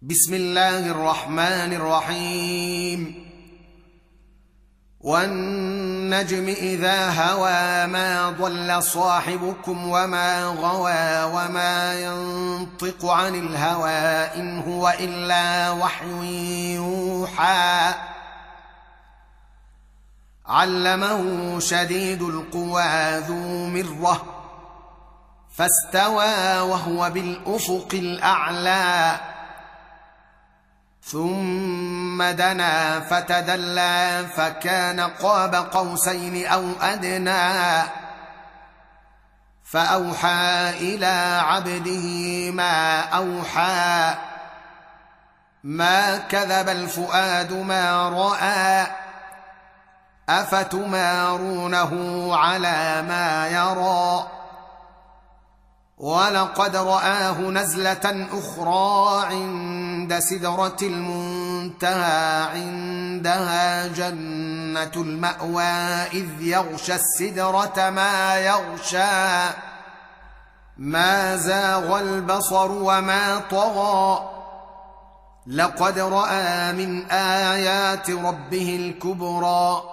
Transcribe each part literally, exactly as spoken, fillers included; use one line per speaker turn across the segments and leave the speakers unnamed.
بسم الله الرحمن الرحيم. والنجم إذا هوى ما ضل صاحبكم وما غوى وما ينطق عن الهوى إن هو إلا وحي يوحى علمه شديد القوى ذو مرة فاستوى وهو بالأفق الأعلى ثم دنا فتدلى فكان قاب قوسين أو أدنى فأوحى إلى عبده ما أوحى ما كذب الفؤاد ما رأى أفتمارونه على ما يرى ولقد رآه نزلة أخرى عند سدرة المنتهى عندها جنة المأوى إذ يغشى السدرة ما يغشى ما زاغ البصر وما طغى لقد رأى من آيات ربه الكبرى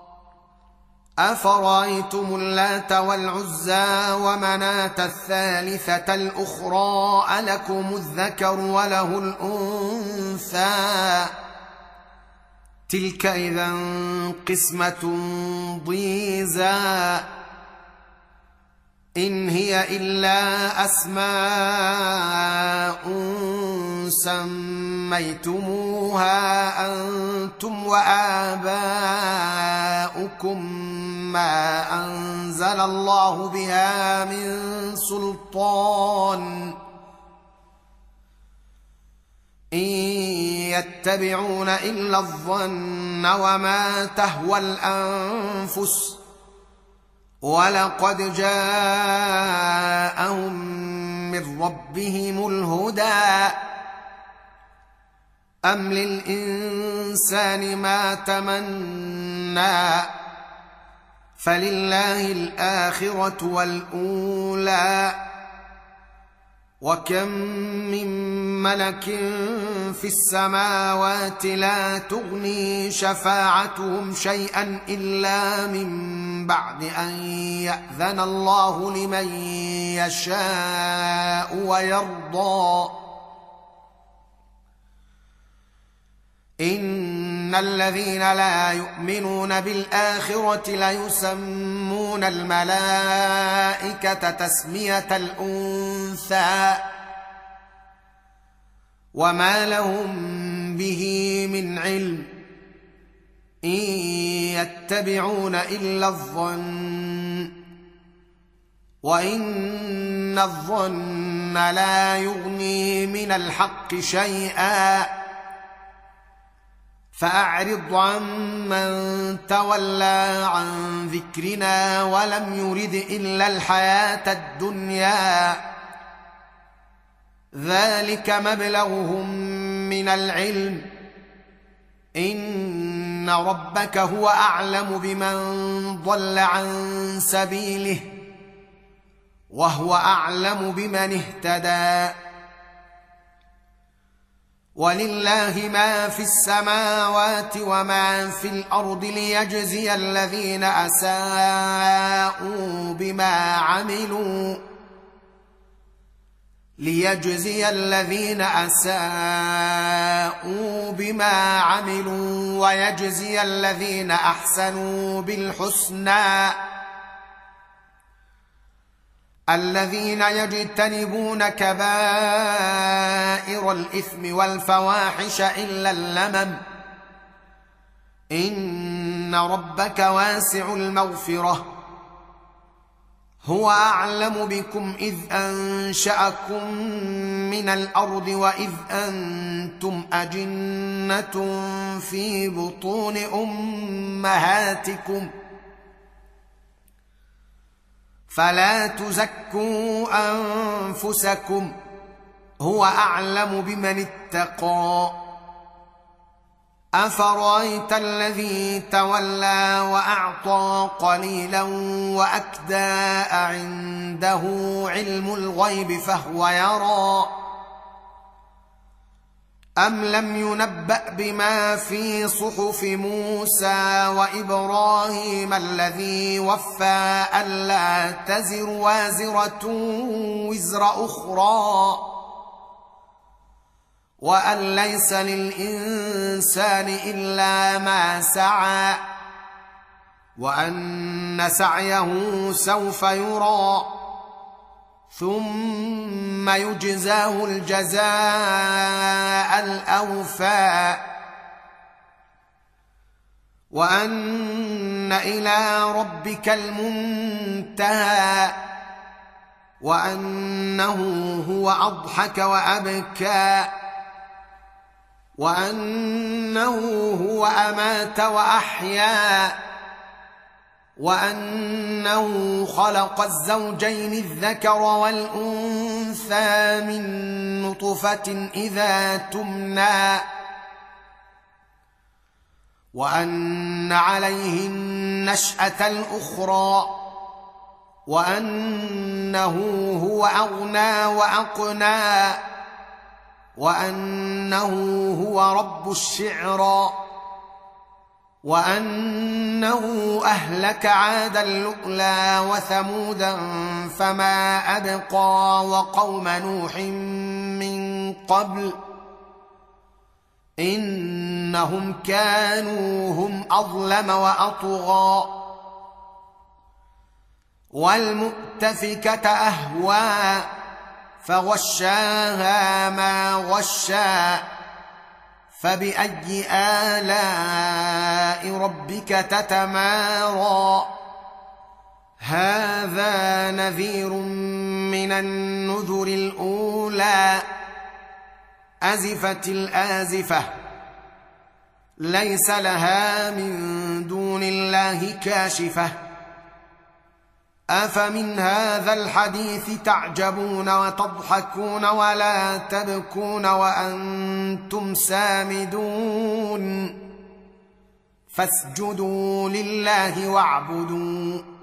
أفرأيتم اللات والعزى ومناة الثالثة الأخرى ألكم الذكر وله الأنثى تلك إذا قسمة ضيزى إن هي إلا أسماء سميتموها أنتم وآباؤكم ما أنزل الله بها من سلطان إن يتبعون إلا الظن وما تهوى الأنفس ولقد جاءهم من ربهم الهدى أم للإنسان ما تمنى فلله الآخرة والأولى وكم من ملك في السماوات لا تغني شفاعتهم شيئا إلا من بعد أن يأذن الله لمن يشاء ويرضى إن الذين لا يؤمنون بالآخرة ليسمون الملائكة تسمية الأنثى وما لهم به من علم إن يتبعون إلا الظن وإن الظن لا يغني من الحق شيئا فأعرض عمن تولى عن ذكرنا ولم يرد إلا الحياة الدنيا ذلك مبلغهم من العلم إن ربك هو أعلم بمن ضل عن سبيله وهو أعلم بمن اهتدى ولله ما في السماوات وما في الأرض ليجزي الذين أساءوا بما عملوا ليجزي الذين أساءوا بما عملوا ويجزي الذين أحسنوا بالحسنى الذين يجتنبون كبائر الإثم والفواحش إلا اللمم إن ربك واسع المغفرة هو أعلم بكم إذ أنشأكم من الأرض وإذ أنتم أجنة في بطون أمهاتكم فلا تزكوا أنفسكم هو أعلم بمن اتقى أفرأيت الذي تولى وأعطى قليلا وأكدى عنده علم الغيب فهو يرى أم لم ينبأ بما في صحف موسى وإبراهيم الذي وفى ألا تزر وازرة وزر أخرى وأن ليس للإنسان إلا ما سعى وأن سعيه سوف يرى ثم يجزاه الجزاء الأوفى وأن إلى ربك المنتهى وأنه هو أضحك وأبكى وأنه هو أمات وأحيا وأنه خلق الزوجين الذكر والأنثى من نطفة إذا تمنى وأن عليه النشأة الأخرى وأنه هو أغنى وأقنى وأنه هو رب الشعرى وأنه أهلك عادا الأولى وثمودا فما أبقى وقوم نوح من قبل إنهم كانوا هم أظلم وأطغى والمؤتفكة أهوى فغشاها ما غشى فبأي آلاء ربك تتمارى هذا نذير من النذر الأولى أزفت الآزفة ليس لها من دون الله كاشفة أفمن هذا الحديث تعجبون وتضحكون ولا تبكون وأنتم سامدون فاسجدوا لله واعبدوا